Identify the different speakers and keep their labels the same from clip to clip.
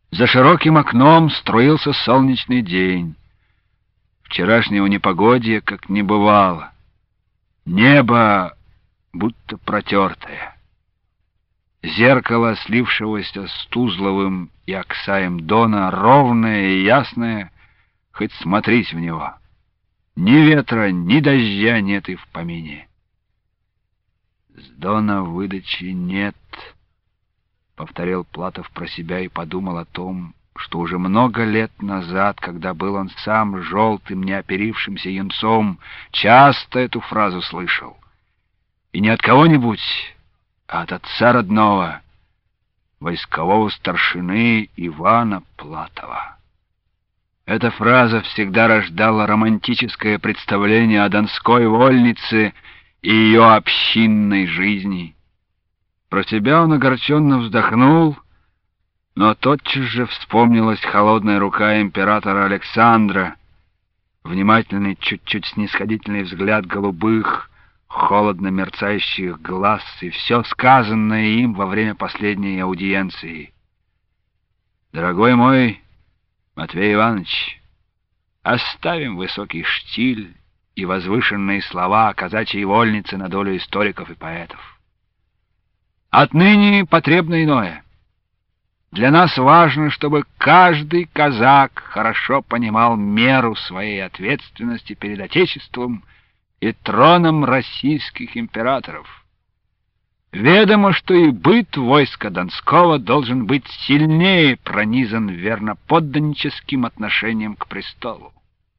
Speaker 1: За широким окном струился солнечный день. Вчерашнего непогодья как не бывало. Небо будто протертое. Зеркало, слившегося с Тузловым и Аксаем Дона, ровное и ясное, хоть смотрись в него. Ни ветра, ни дождя нет и в помине. «С Дона выдачи нет», — повторил Платов про себя и подумал о том, что уже много лет назад, когда был он сам желтым, неоперившимся юнцом, часто эту фразу слышал. И не от кого-нибудь, а от отца родного, войскового старшины Ивана Платова. Эта фраза всегда рождала романтическое представление о донской вольнице и ее общинной жизни. Про себя он огорченно вздохнул, но тотчас же вспомнилась холодная рука императора Александра, внимательный, чуть-чуть снисходительный взгляд голубых, холодно мерцающих глаз и все сказанное им во время последней аудиенции. «Дорогой мой Матвей Иванович, оставим высокий штиль и возвышенные слова о казачьей вольнице на долю историков и поэтов. Отныне потребно иное. Для нас важно, чтобы каждый казак хорошо понимал меру своей ответственности перед Отечеством и троном российских императоров. Ведомо, что и быт войска Донского должен быть сильнее пронизан верноподданническим отношением к престолу».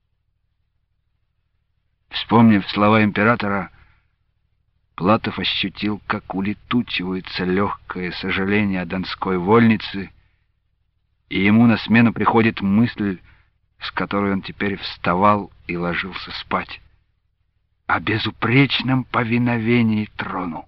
Speaker 1: Вспомнив слова императора, Платов ощутил, как улетучивается легкое сожаление о донской вольнице, и ему на смену приходит мысль, с которой он теперь вставал и ложился спать, о безупречном повиновении трону.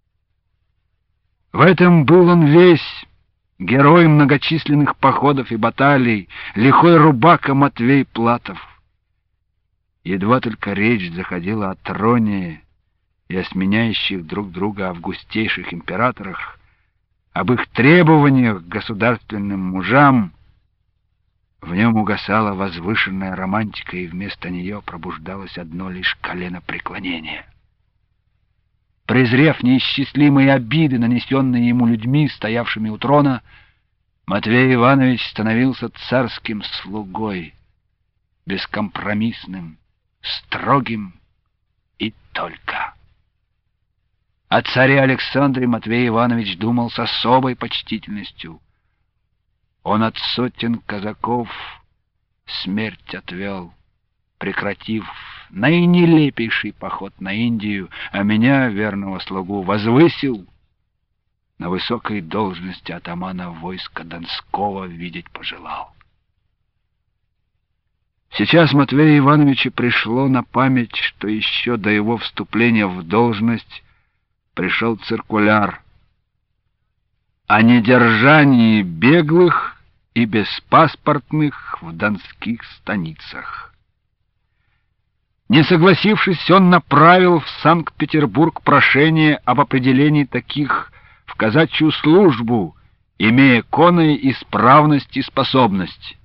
Speaker 1: В этом был он весь, герой многочисленных походов и баталий, лихой рубака Матвей Платов. Едва только речь заходила о троне и о сменяющих друг друга августейших императорах, об их требованиях к государственным мужам, в нем угасала возвышенная романтика, и вместо нее пробуждалось одно лишь коленопреклонение. Презрев неисчислимые обиды, нанесенные ему людьми, стоявшими у трона, Матвей Иванович становился царским слугой, бескомпромиссным, строгим и только. О царе Александре Матвей Иванович думал с особой почтительностью. Он от сотен казаков смерть отвел, прекратив наинелепейший поход на Индию, а меня, верного слугу, возвысил на высокой должности атамана войска Донского, видеть пожелал. Сейчас Матвею Ивановичу пришло на память, что еще до его вступления в должность пришел циркуляр о недержании беглых и беспаспортных в донских станицах. Не согласившись, он направил в Санкт-Петербург прошение об определении таких в казачью службу, имея конные исправность и способность.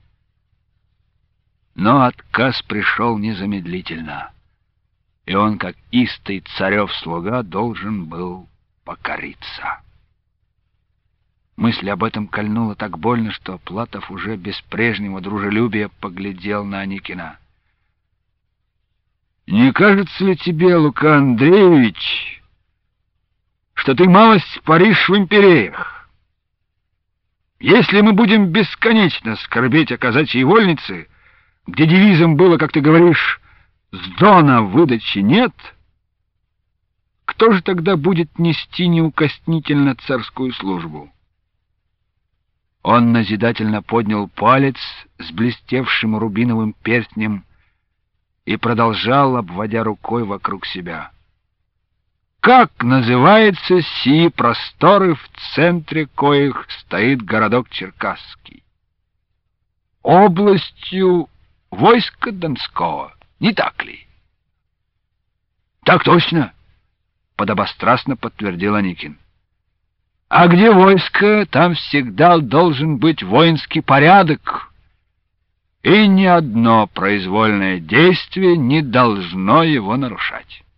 Speaker 1: Но отказ пришел незамедлительно, и он, как истый царев слуга, должен был покориться. Мысль об этом кольнула так больно, что Платов уже без прежнего дружелюбия поглядел на Аникина. «Не кажется ли тебе, Лука Андреевич, что ты малость паришь в империях? Если мы будем бесконечно скорбеть о казачьей вольнице, где девизом было, как ты говоришь, «С Дона выдачи нет», кто же тогда будет нести неукоснительно царскую службу?» Он назидательно поднял палец с блестевшим рубиновым перстнем и продолжал, обводя рукой вокруг себя. «Как называется сии просторы, в центре коих стоит городок Черкасский? Областью войска Донского, не так ли?» «Так точно», — подобострастно подтвердил Аникин. А где войско, там всегда должен быть воинский порядок, и ни одно произвольное действие не должно его нарушать.